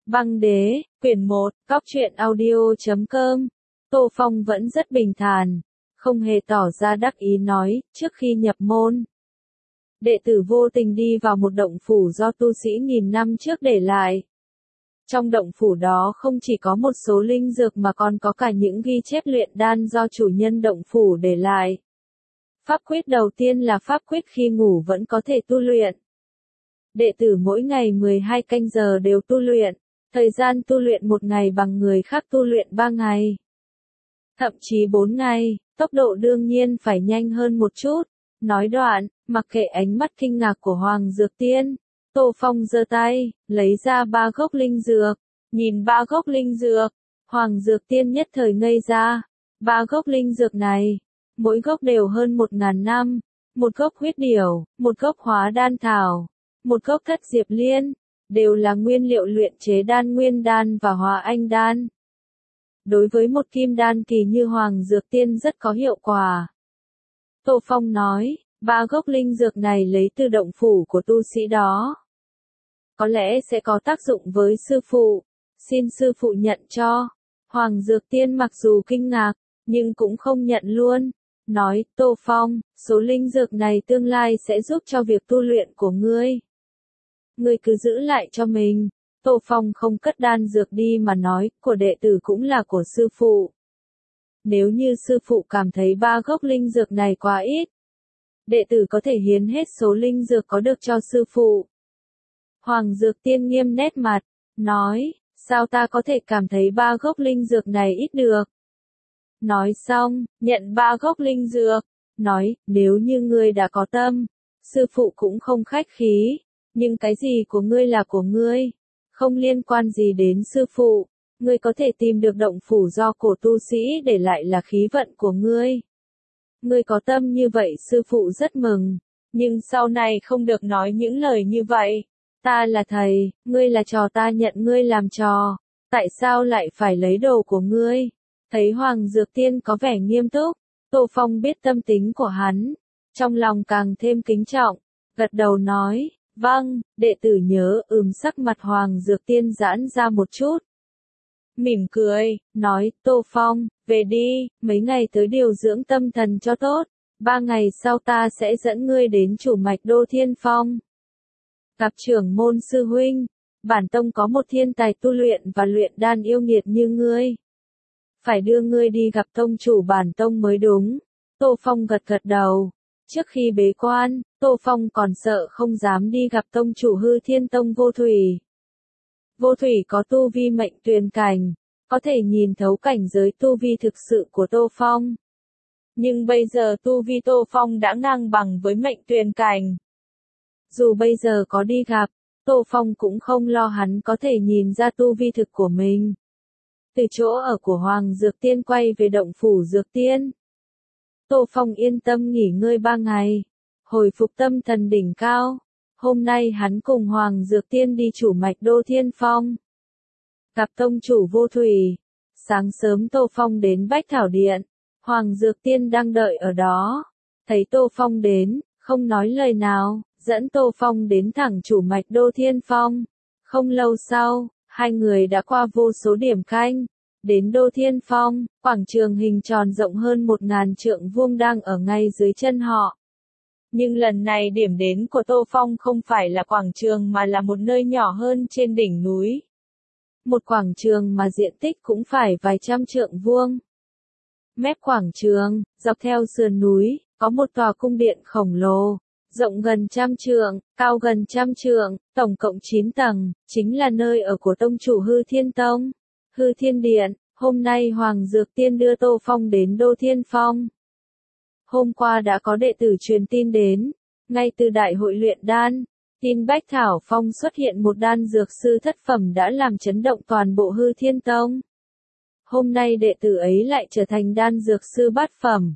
Băng đế, quyển 1, Cóc truyện audio.com. Tô Phong vẫn rất bình thản, không hề tỏ ra đắc ý nói, trước khi nhập môn. Đệ tử vô tình đi vào một động phủ do tu sĩ nghìn năm trước để lại. Trong động phủ đó không chỉ có một số linh dược mà còn có cả những ghi chép luyện đan do chủ nhân động phủ để lại. Pháp quyết đầu tiên là pháp quyết khi ngủ vẫn có thể tu luyện. Đệ tử mỗi ngày 12 canh giờ đều tu luyện, thời gian tu luyện một ngày bằng người khác tu luyện 3 ngày. Thậm chí 4 ngày, tốc độ đương nhiên phải nhanh hơn một chút. Nói đoạn, mặc kệ ánh mắt kinh ngạc của Hoàng Dược Tiên, Tô Phong giơ tay, lấy ra 3 gốc linh dược. Nhìn 3 gốc linh dược, Hoàng Dược Tiên nhất thời ngây ra. 3 gốc linh dược này, mỗi gốc đều hơn 1000 năm, một gốc huyết điểu, một gốc hóa đan thảo, một gốc thất diệp liên, đều là nguyên liệu luyện chế đan nguyên đan và hóa anh đan. Đối với một kim đan kỳ như Hoàng Dược Tiên rất có hiệu quả. Tô Phong nói, 3 gốc linh dược này lấy từ động phủ của tu sĩ đó. Có lẽ sẽ có tác dụng với sư phụ, xin sư phụ nhận cho. Hoàng Dược Tiên mặc dù kinh ngạc, nhưng cũng không nhận luôn. Nói, Tô Phong, số linh dược này tương lai sẽ giúp cho việc tu luyện của ngươi. Ngươi cứ giữ lại cho mình. Tô Phong không cất đan dược đi mà nói, của đệ tử cũng là của sư phụ. Nếu như sư phụ cảm thấy 3 gốc linh dược này quá ít, đệ tử có thể hiến hết số linh dược có được cho sư phụ. Hoàng Dược Tiên nghiêm nét mặt, nói, sao ta có thể cảm thấy 3 gốc linh dược này ít được. Nói xong, nhận 3 gốc linh dược, nói, nếu như ngươi đã có tâm, sư phụ cũng không khách khí, nhưng cái gì của ngươi là của ngươi, không liên quan gì đến sư phụ, ngươi có thể tìm được động phủ do cổ tu sĩ để lại là khí vận của ngươi. Ngươi có tâm như vậy sư phụ rất mừng, nhưng sau này không được nói những lời như vậy. Ta là thầy, ngươi là trò ta nhận ngươi làm trò, tại sao lại phải lấy đồ của ngươi? Thấy Hoàng Dược Tiên có vẻ nghiêm túc, Tô Phong biết tâm tính của hắn, trong lòng càng thêm kính trọng, gật đầu nói, vâng, đệ tử nhớ. Sắc mặt Hoàng Dược Tiên giãn ra một chút. Mỉm cười, nói, Tô Phong, về đi, mấy ngày tới điều dưỡng tâm thần cho tốt, 3 ngày sau ta sẽ dẫn ngươi đến chủ mạch Đô Thiên Phong. Gặp trưởng môn sư huynh, bản tông có một thiên tài tu luyện và luyện đan yêu nghiệt như ngươi. Phải đưa ngươi đi gặp tông chủ bản tông mới đúng. Tô Phong gật gật đầu. Trước khi bế quan, Tô Phong còn sợ không dám đi gặp tông chủ Hư Thiên Tông Vô Thủy. Vô Thủy có tu vi mệnh tuyền cảnh, có thể nhìn thấu cảnh giới tu vi thực sự của Tô Phong. Nhưng bây giờ tu vi Tô Phong đã ngang bằng với mệnh tuyền cảnh. Dù bây giờ có đi gặp, Tô Phong cũng không lo hắn có thể nhìn ra tu vi thực của mình. Từ chỗ ở của Hoàng Dược Tiên quay về động phủ Dược Tiên. Tô Phong yên tâm nghỉ ngơi 3 ngày, hồi phục tâm thần đỉnh cao. Hôm nay hắn cùng Hoàng Dược Tiên đi chủ mạch Đô Thiên Phong. Gặp tông chủ Vô Thủy. Sáng sớm Tô Phong đến Bách Thảo Điện. Hoàng Dược Tiên đang đợi ở đó. Thấy Tô Phong đến, không nói lời nào, dẫn Tô Phong đến thẳng chủ mạch Đô Thiên Phong. Không lâu sau, hai người đã qua vô số điểm canh. Đến Đô Thiên Phong, quảng trường hình tròn rộng hơn 1000 trượng vuông đang ở ngay dưới chân họ. Nhưng lần này điểm đến của Tô Phong không phải là quảng trường mà là một nơi nhỏ hơn trên đỉnh núi. Một quảng trường mà diện tích cũng phải vài trăm trượng vuông. Mép quảng trường, dọc theo sườn núi, có một tòa cung điện khổng lồ, rộng gần 100 trượng, cao gần 100 trượng, tổng cộng 9 tầng, chính là nơi ở của tông chủ Hư Thiên Tông. Hư Thiên Điện, hôm nay Hoàng Dược Tiên đưa Tô Phong đến Đô Thiên Phong. Hôm qua đã có đệ tử truyền tin đến, ngay từ đại hội luyện đan, tin Bách Thảo Phong xuất hiện một đan dược sư thất phẩm đã làm chấn động toàn bộ Hư Thiên Tông. Hôm nay đệ tử ấy lại trở thành đan dược sư bát phẩm.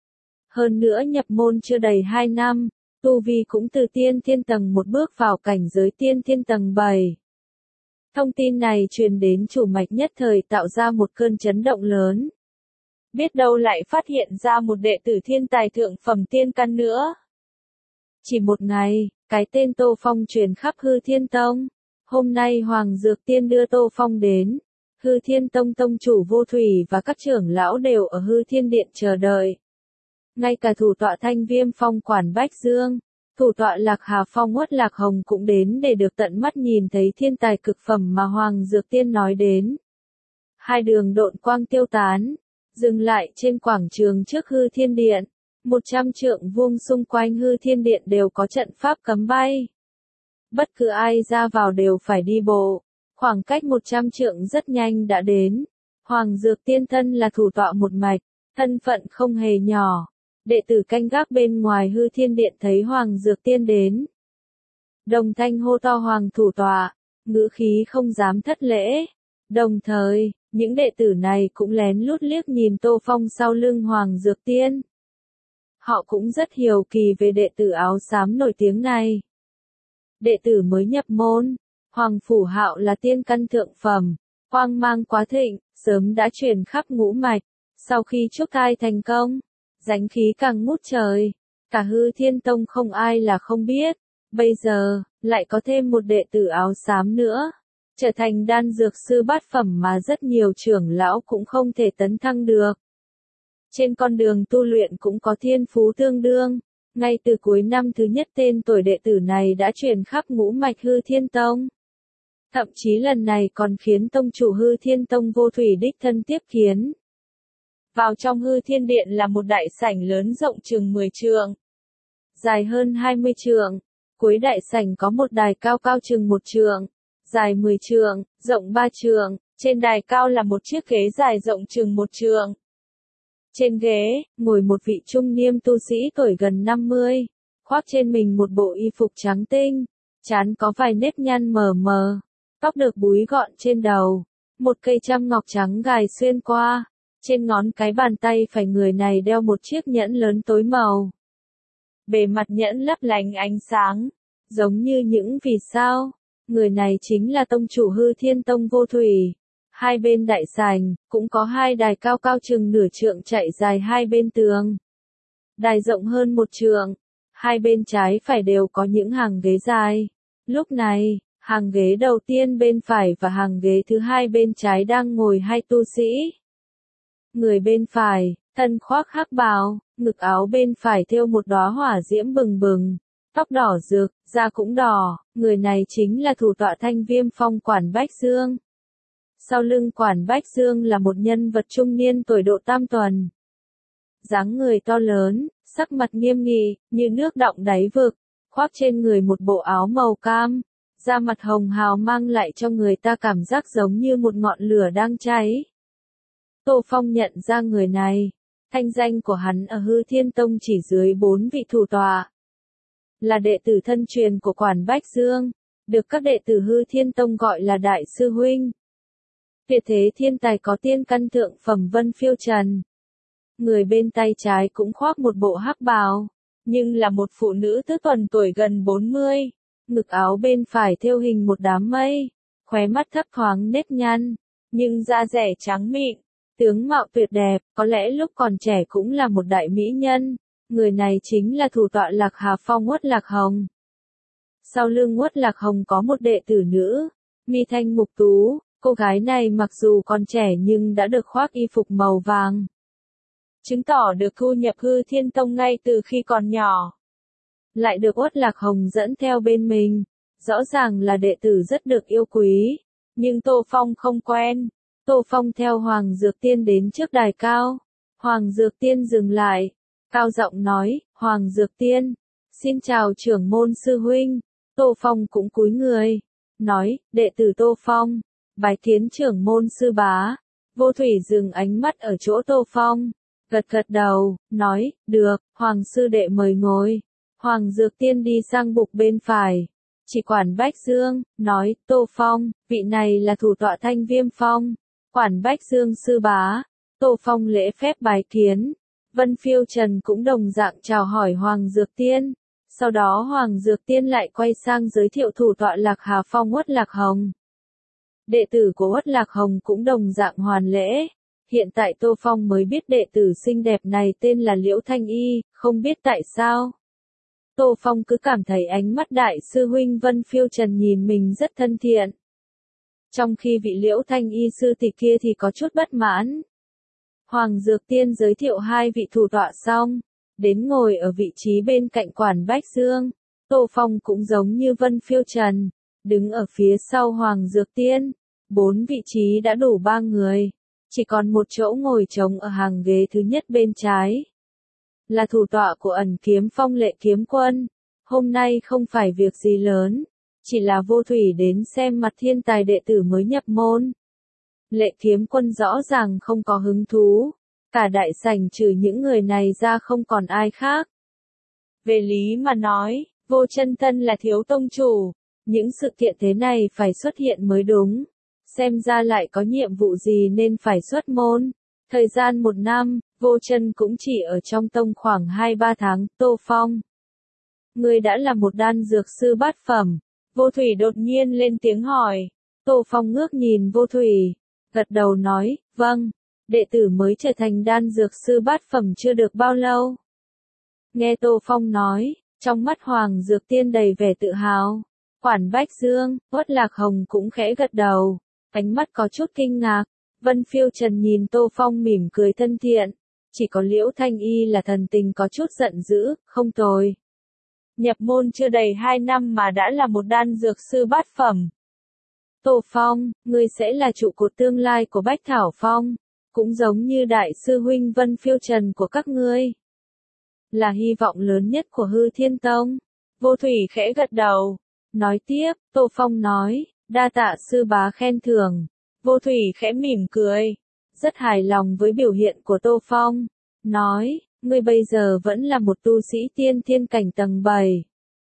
Hơn nữa nhập môn chưa đầy 2 năm, tu vi cũng từ tiên thiên tầng 1 bước vào cảnh giới tiên thiên tầng 7. Thông tin này truyền đến chủ mạch nhất thời tạo ra một cơn chấn động lớn. Biết đâu lại phát hiện ra một đệ tử thiên tài thượng phẩm tiên căn nữa. Chỉ một ngày, cái tên Tô Phong truyền khắp Hư Thiên Tông. Hôm nay Hoàng Dược Tiên đưa Tô Phong đến. Hư Thiên Tông tông chủ Vô Thủy và các trưởng lão đều ở Hư Thiên Điện chờ đợi. Ngay cả thủ tọa Thanh Viêm Phong quản Bách Dương, thủ tọa Lạc Hà Phong Uất Lạc Hồng cũng đến để được tận mắt nhìn thấy thiên tài cực phẩm mà Hoàng Dược Tiên nói đến. Hai đường độn quang tiêu tán, dừng lại trên quảng trường trước Hư Thiên Điện. 100 trượng vuông xung quanh Hư Thiên Điện đều có trận pháp cấm bay. Bất cứ ai ra vào đều phải đi bộ. Khoảng cách 100 trượng rất nhanh đã đến. Hoàng Dược Tiên thân là thủ tọa một mạch, thân phận không hề nhỏ. Đệ tử canh gác bên ngoài Hư Thiên Điện thấy Hoàng Dược Tiên đến. Đồng thanh hô to Hoàng thủ tọa, ngữ khí không dám thất lễ. Đồng thời, những đệ tử này cũng lén lút liếc nhìn Tô Phong sau lưng Hoàng Dược Tiên. Họ cũng rất hiếu kỳ về đệ tử áo xám nổi tiếng này. Đệ tử mới nhập môn, Hoàng Phủ Hạo là tiên căn thượng phẩm, quang mang quá thịnh, sớm đã truyền khắp ngũ mạch. Sau khi trúc thai thành công, danh khí càng ngút trời, cả Hư Thiên Tông không ai là không biết. Bây giờ, lại có thêm một đệ tử áo xám nữa, trở thành đan dược sư bát phẩm mà rất nhiều trưởng lão cũng không thể tấn thăng được. Trên con đường tu luyện cũng có thiên phú tương đương. Ngay từ cuối năm thứ nhất tên tuổi đệ tử này đã truyền khắp ngũ mạch Hư Thiên Tông. Thậm chí lần này còn khiến tông chủ Hư Thiên Tông Vô Thủy đích thân tiếp kiến. Vào trong Hư Thiên Điện là một đại sảnh lớn rộng chừng 10 trượng, dài hơn 20 trượng. Cuối đại sảnh có một đài cao cao chừng 1 trượng, dài 10 trượng, rộng 3 trượng. Trên đài cao là một chiếc ghế dài rộng chừng 1 trượng. Trên ghế, ngồi một vị trung niên tu sĩ tuổi gần 50, khoác trên mình một bộ y phục trắng tinh, trán có vài nếp nhăn mờ mờ, tóc được búi gọn trên đầu, một cây châm ngọc trắng gài xuyên qua, trên ngón cái bàn tay phải người này đeo một chiếc nhẫn lớn tối màu. Bề mặt nhẫn lấp lánh ánh sáng, giống như những vì sao. Người này chính là tông chủ Hư Thiên Tông Vô Thủy. Hai bên đại sảnh, cũng có hai đài cao cao chừng nửa trượng chạy dài hai bên tường. Đài rộng hơn 1 trượng, hai bên trái phải đều có những hàng ghế dài. Lúc này, hàng ghế đầu tiên bên phải và hàng ghế thứ hai bên trái đang ngồi hai tu sĩ. Người bên phải, thân khoác hắc bào, ngực áo bên phải thêu một đóa hỏa diễm bừng bừng, tóc đỏ rực, da cũng đỏ, người này chính là thủ tọa Thanh Viêm Phong quản Bách Dương. Sau lưng quản Bách Dương là một nhân vật trung niên tuổi độ tam tuần. Dáng người to lớn, sắc mặt nghiêm nghị, như nước đọng đáy vực, khoác trên người một bộ áo màu cam, da mặt hồng hào mang lại cho người ta cảm giác giống như một ngọn lửa đang cháy. Tô Phong nhận ra người này, thanh danh của hắn ở Hư Thiên Tông chỉ dưới 4 vị thủ tọa. Là đệ tử thân truyền của quản Bách Dương, được các đệ tử Hư Thiên Tông gọi là Đại Sư Huynh. Tuyệt thế thiên tài có tiên căn thượng phẩm Vân Phiêu Trần. Người bên tay trái cũng khoác một bộ hắc bào, nhưng là một phụ nữ tứ tuần tuổi gần 40. Ngực áo bên phải thêu hình một đám mây, khóe mắt thấp thoáng nếp nhăn, nhưng da dẻ trắng mịn, tướng mạo tuyệt đẹp, có lẽ lúc còn trẻ cũng là một đại mỹ nhân. Người này chính là thủ tọa Lạc Hà Phong Uất Lạc Hồng. Sau lưng Uất Lạc Hồng có một đệ tử nữ, Mi Thanh Mục Tú. Cô gái này mặc dù còn trẻ nhưng đã được khoác y phục màu vàng, chứng tỏ được thu nhập Hư Thiên Tông ngay từ khi còn nhỏ. Lại được Uất Lạc Hồng dẫn theo bên mình, rõ ràng là đệ tử rất được yêu quý. Nhưng Tô Phong không quen. Tô Phong theo Hoàng Dược Tiên đến trước đài cao. Hoàng Dược Tiên dừng lại, cao giọng nói, Hoàng Dược Tiên, xin chào trưởng môn sư huynh. Tô Phong cũng cúi người, nói, đệ tử Tô Phong, bái kiến trưởng môn sư bá. Vô Thủy dừng ánh mắt ở chỗ Tô Phong, gật gật đầu, nói, được, Hoàng sư đệ mời ngồi. Hoàng Dược Tiên đi sang bục bên phải, chỉ quản Bách Dương, nói, Tô Phong, vị này là thủ tọa Thanh Viêm Phong, quản Bách Dương sư bá. Tô Phong lễ phép bái kiến. Vân Phiêu Trần cũng đồng dạng chào hỏi Hoàng Dược Tiên. Sau đó Hoàng Dược Tiên lại quay sang giới thiệu thủ tọa Lạc Hà Phong Uất Lạc Hồng. Đệ tử của Uất Lạc Hồng cũng đồng dạng hoàn lễ. Hiện tại Tô Phong mới biết đệ tử xinh đẹp này tên là Liễu Thanh Y, không biết tại sao. Tô Phong cứ cảm thấy ánh mắt đại sư huynh Vân Phiêu Trần nhìn mình rất thân thiện. Trong khi vị Liễu Thanh Y sư tỷ kia thì có chút bất mãn. Hoàng Dược Tiên giới thiệu hai vị thủ tọa xong, đến ngồi ở vị trí bên cạnh Quản Bách Dương. Tô Phong cũng giống như Vân Phiêu Trần, đứng ở phía sau Hoàng Dược Tiên. 4 vị trí đã đủ 3 người, chỉ còn một chỗ ngồi trống ở hàng ghế thứ nhất bên trái. Là thủ tọa của Ẩn Kiếm Phong Lệ Kiếm Quân. Hôm nay không phải việc gì lớn, chỉ là Vô Thủy đến xem mặt thiên tài đệ tử mới nhập môn. Lệ Kiếm Quân rõ ràng không có hứng thú, cả đại sảnh trừ những người này ra không còn ai khác. Về lý mà nói, Vô Chân Thân là thiếu tông chủ, những sự kiện thế này phải xuất hiện mới đúng. Xem ra lại có nhiệm vụ gì nên phải xuất môn. Thời gian 1 năm, Vô Chân cũng chỉ ở trong tông khoảng 2-3 tháng. Tô Phong, ngươi đã là một đan dược sư bát phẩm. Vô Thủy đột nhiên lên tiếng hỏi. Tô Phong ngước nhìn Vô Thủy, gật đầu nói, vâng, đệ tử mới trở thành đan dược sư bát phẩm chưa được bao lâu. Nghe Tô Phong nói, trong mắt Hoàng Dược Tiên đầy vẻ tự hào. Quản Bách Dương, Uất Lạc Hồng cũng khẽ gật đầu, ánh mắt có chút kinh ngạc. Vân Phiêu Trần nhìn Tô Phong mỉm cười thân thiện, chỉ có Liễu Thanh Y là thần tình có chút giận dữ, không tồi. Nhập môn chưa đầy 2 năm mà đã là một đan dược sư bát phẩm. Tô Phong, ngươi sẽ là trụ cột tương lai của Bách Thảo Phong, cũng giống như đại sư huynh Vân Phiêu Trần của các ngươi. Là hy vọng lớn nhất của Hư Thiên Tông. Vô Thủy khẽ gật đầu. Nói tiếp, Tô Phong nói, đa tạ sư bá khen thưởng. Vô Thủy khẽ mỉm cười, rất hài lòng với biểu hiện của Tô Phong. Nói, ngươi bây giờ vẫn là một tu sĩ tiên thiên cảnh tầng 7.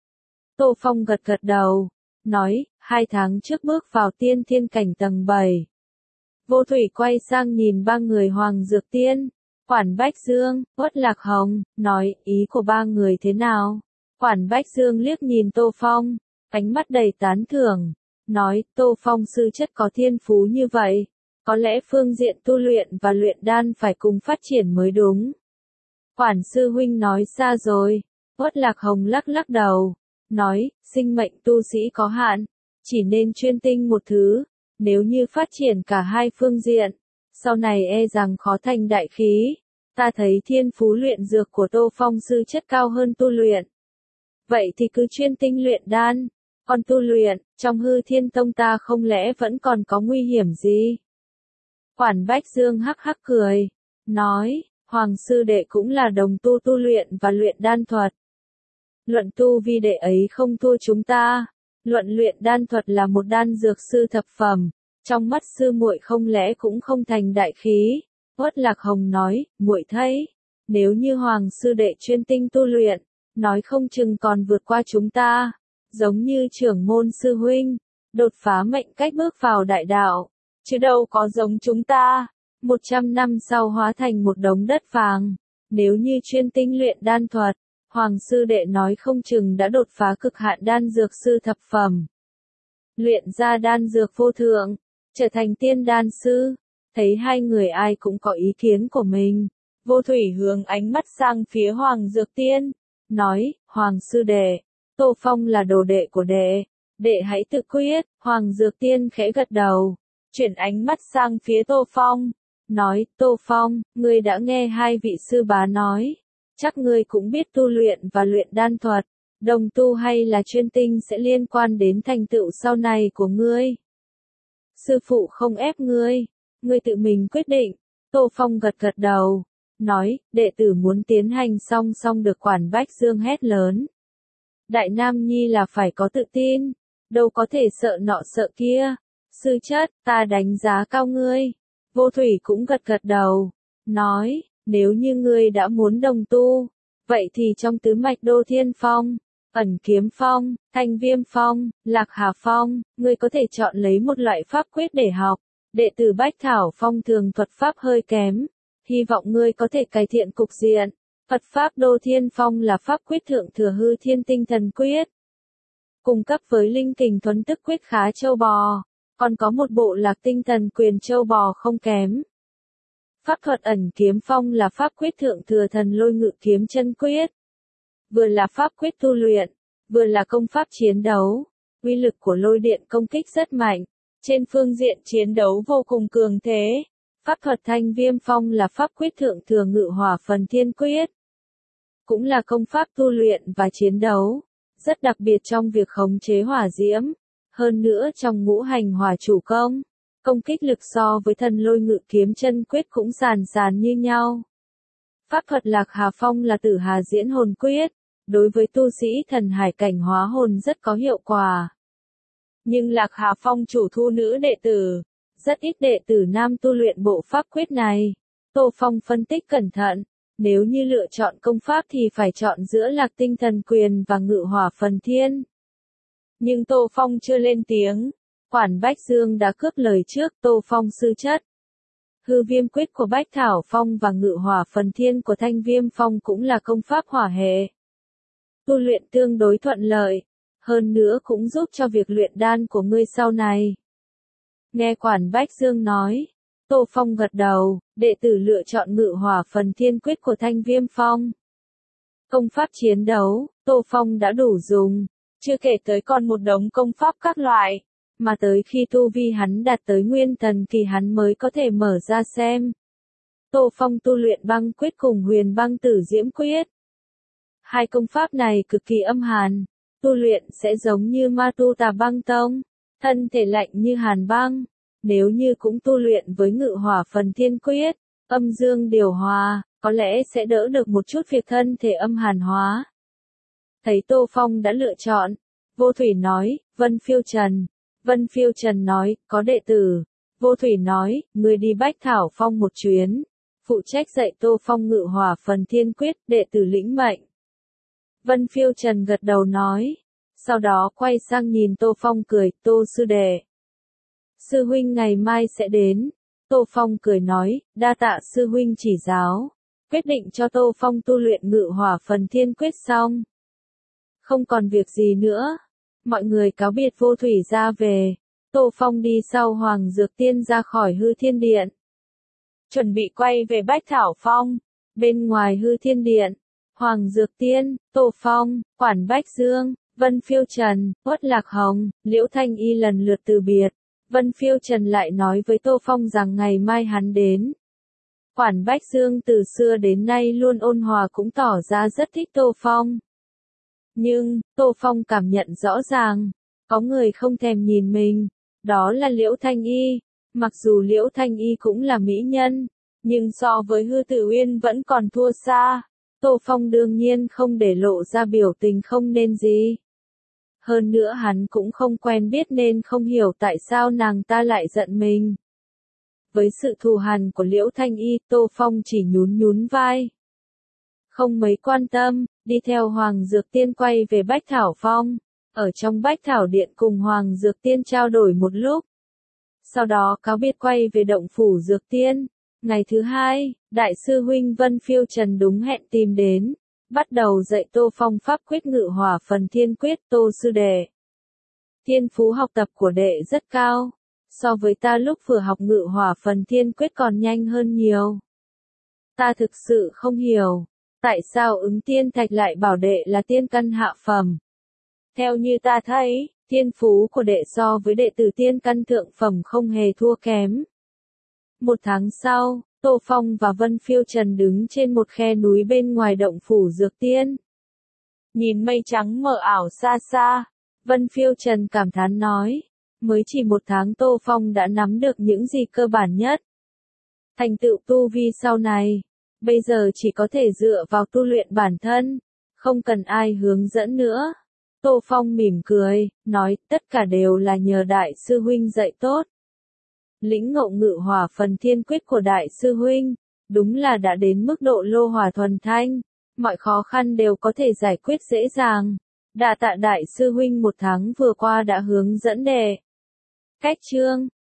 Tô Phong gật gật đầu, nói, 2 tháng trước bước vào tiên thiên cảnh tầng 7. Vô Thủy quay sang nhìn 3 người Hoàng Dược Tiên, Quản Bách Dương, Uất Lạc Hồng, nói, ý của 3 người thế nào? Quản Bách Dương liếc nhìn Tô Phong, ánh mắt đầy tán thưởng, nói, Tô Phong sư chất có thiên phú như vậy, có lẽ phương diện tu luyện và luyện đan phải cùng phát triển mới đúng. Quản sư huynh nói xa rồi. Uất Lạc Hồng lắc lắc đầu, nói, sinh mệnh tu sĩ có hạn, chỉ nên chuyên tinh một thứ, nếu như phát triển cả hai phương diện, sau này e rằng khó thành đại khí. Ta thấy thiên phú luyện dược của Tô Phong sư chất cao hơn tu luyện. Vậy thì cứ chuyên tinh luyện đan, còn tu luyện, trong Hư Thiên Tông ta không lẽ vẫn còn có nguy hiểm gì? Quản Bách Dương hắc hắc cười, nói, Hoàng sư đệ cũng là đồng tu tu luyện và luyện đan thuật. Luận tu vi đệ ấy không thua chúng ta, luận luyện đan thuật là một đan dược sư thập phẩm, trong mắt sư muội không lẽ cũng không thành đại khí. Uất Lạc Hồng nói, muội thấy, nếu như Hoàng sư đệ chuyên tinh tu luyện, nói không chừng còn vượt qua chúng ta, giống như trưởng môn sư huynh, đột phá mệnh cách bước vào đại đạo, chứ đâu có giống chúng ta, 100 năm sau hóa thành một đống đất vàng. Nếu như chuyên tinh luyện đan thuật, Hoàng sư đệ nói không chừng đã đột phá cực hạn đan dược sư thập phẩm, luyện ra đan dược vô thượng, trở thành tiên đan sư. Thấy hai người ai cũng có ý kiến của mình, Vô Thủy hướng ánh mắt sang phía Hoàng Dược Tiên, nói, Hoàng sư đệ, Tô Phong là đồ đệ của đệ, đệ hãy tự quyết. Hoàng Dược Tiên khẽ gật đầu, chuyển ánh mắt sang phía Tô Phong, nói, Tô Phong, ngươi đã nghe hai vị sư bá nói, chắc ngươi cũng biết tu luyện và luyện đan thuật, đồng tu hay là chuyên tinh sẽ liên quan đến thành tựu sau này của ngươi. Sư phụ không ép ngươi, ngươi tự mình quyết định. Tô Phong gật gật đầu, nói, đệ tử muốn tiến hành song song được. Quản Bách Dương hét lớn. Đại Nam Nhi là phải có tự tin, đâu có thể sợ nọ sợ kia. Sư chất, ta đánh giá cao ngươi. Vô Thủy cũng gật gật đầu, nói, nếu như ngươi đã muốn đồng tu, vậy thì trong tứ mạch Đô Thiên Phong, Ẩn Kiếm Phong, Thanh Viêm Phong, Lạc Hà Phong, ngươi có thể chọn lấy một loại pháp quyết để học. Đệ tử Bách Thảo Phong thường thuật pháp hơi kém, hy vọng ngươi có thể cải thiện cục diện. Phật pháp Đô Thiên Phong là pháp quyết thượng thừa Hư Thiên Tinh Thần Quyết, cung cấp với linh kình thuấn tức quyết khá châu bò, còn có một bộ Lạc Tinh Thần Quyền châu bò không kém. Pháp thuật Ẩn Kiếm Phong là pháp quyết thượng thừa Thần Lôi Ngự Kiếm Chân Quyết, vừa là pháp quyết tu luyện, vừa là công pháp chiến đấu. Uy lực của lôi điện công kích rất mạnh, trên phương diện chiến đấu vô cùng cường thế. Pháp thuật Thanh Viêm Phong là pháp quyết thượng thừa Ngự Hỏa Phần Thiên Quyết, cũng là công pháp tu luyện và chiến đấu, rất đặc biệt trong việc khống chế hỏa diễm. Hơn nữa trong ngũ hành hỏa chủ công kích lực so với Thần Lôi Ngự Kiếm Chân Quyết cũng sàn như nhau. Pháp thuật Lạc Hà Phong là Tử Hà Diễn Hồn Quyết, đối với tu sĩ thần hải cảnh hóa hồn rất có hiệu quả. Nhưng Lạc Hà Phong chủ thu nữ đệ tử, rất ít đệ tử nam tu luyện bộ pháp quyết này. Tô Phong phân tích cẩn thận, nếu như lựa chọn công pháp thì phải chọn giữa Lạc Tinh Thần Quyền và Ngự Hỏa Phần Thiên. Nhưng Tô Phong chưa lên tiếng, Quản Bách Dương đã cướp lời trước. Tô Phong sư chất, Hư Viêm Quyết của Bách Thảo Phong và Ngự Hỏa Phần Thiên của Thanh Viêm Phong cũng là công pháp hỏa hệ, tu luyện tương đối thuận lợi, hơn nữa cũng giúp cho việc luyện đan của ngươi sau này. Nghe Quản Bách Dương nói, Tô Phong gật đầu, đệ tử lựa chọn Ngự Hỏa Phần Thiên Quyết của Thanh Viêm Phong. Công pháp chiến đấu, Tô Phong đã đủ dùng, chưa kể tới còn một đống công pháp các loại, mà tới khi tu vi hắn đạt tới Nguyên Thần Kỳ hắn mới có thể mở ra xem. Tô Phong tu luyện Băng Quyết cùng Huyền Băng Tử Diễm Quyết. Hai công pháp này cực kỳ âm hàn, tu luyện sẽ giống như Ma Tu Tà Băng Tông, thân thể lạnh như hàn băng. Nếu như cũng tu luyện với Ngự Hỏa Phần Thiên Quyết, âm dương điều hòa, có lẽ sẽ đỡ được một chút việc thân thể âm hàn hóa. Thấy Tô Phong đã lựa chọn, Vô Thủy nói, Vân Phiêu Trần. Vân Phiêu Trần nói, có đệ tử. Vô Thủy nói, người đi Bách Thảo Phong một chuyến, phụ trách dạy Tô Phong Ngự Hỏa Phần Thiên Quyết, đệ tử lĩnh mệnh. Vân Phiêu Trần gật đầu nói, sau đó quay sang nhìn Tô Phong cười, Tô sư đệ, sư huynh ngày mai sẽ đến. Tô Phong cười nói, đa tạ sư huynh chỉ giáo. Quyết định cho Tô Phong tu luyện Ngự Hỏa Phần Thiên Quyết xong, không còn việc gì nữa, mọi người cáo biệt. Vô Thủy ra về, Tô Phong đi sau Hoàng Dược Tiên ra khỏi Hư Thiên Điện, chuẩn bị quay về Bách Thảo Phong. Bên ngoài Hư Thiên Điện, Hoàng Dược Tiên, Tô Phong, Quản Bách Dương, Vân Phiêu Trần, Uất Lạc Hồng, Liễu Thanh Y lần lượt từ biệt. Vân Phiêu Trần lại nói với Tô Phong rằng ngày mai hắn đến. Quản Bách Dương từ xưa đến nay luôn ôn hòa cũng tỏ ra rất thích Tô Phong. Nhưng, Tô Phong cảm nhận rõ ràng, có người không thèm nhìn mình, đó là Liễu Thanh Y. Mặc dù Liễu Thanh Y cũng là mỹ nhân, nhưng so với Hư Tử Uyên vẫn còn thua xa. Tô Phong đương nhiên không để lộ ra biểu tình không nên gì. Hơn nữa hắn cũng không quen biết nên không hiểu tại sao nàng ta lại giận mình. Với sự thù hằn của Liễu Thanh Y, Tô Phong chỉ nhún vai, không mấy quan tâm, đi theo Hoàng Dược Tiên quay về Bách Thảo Phong. Ở trong Bách Thảo Điện cùng Hoàng Dược Tiên trao đổi một lúc, sau đó cáo biệt quay về động phủ Dược Tiên. Ngày thứ hai, Đại sư huynh Vân Phiêu Trần đúng hẹn tìm đến, bắt đầu dạy Tô Phong pháp quyết Ngự Hỏa Phần Thiên Quyết. Tô sư đệ, thiên phú học tập của đệ rất cao, so với ta lúc vừa học Ngự Hỏa Phần Thiên Quyết còn nhanh hơn nhiều. Ta thực sự không hiểu, tại sao Ứng Tiên Thạch lại bảo đệ là tiên căn hạ phẩm. Theo như ta thấy, thiên phú của đệ so với đệ tử tiên căn thượng phẩm không hề thua kém. Một tháng sau, Tô Phong và Vân Phiêu Trần đứng trên một khe núi bên ngoài động phủ Dược Tiên. Nhìn mây trắng mờ ảo xa xa, Vân Phiêu Trần cảm thán nói, mới chỉ một tháng Tô Phong đã nắm được những gì cơ bản nhất. Thành tựu tu vi sau này, bây giờ chỉ có thể dựa vào tu luyện bản thân, không cần ai hướng dẫn nữa. Tô Phong mỉm cười, nói, tất cả đều là nhờ Đại sư huynh dạy tốt. Lĩnh ngộ Ngự Hỏa Phần Thiên Quyết của Đại sư huynh, đúng là đã đến mức độ lô hỏa thuần thanh, mọi khó khăn đều có thể giải quyết dễ dàng. Đa tạ Đại sư huynh một tháng vừa qua đã hướng dẫn đệ. Cách chương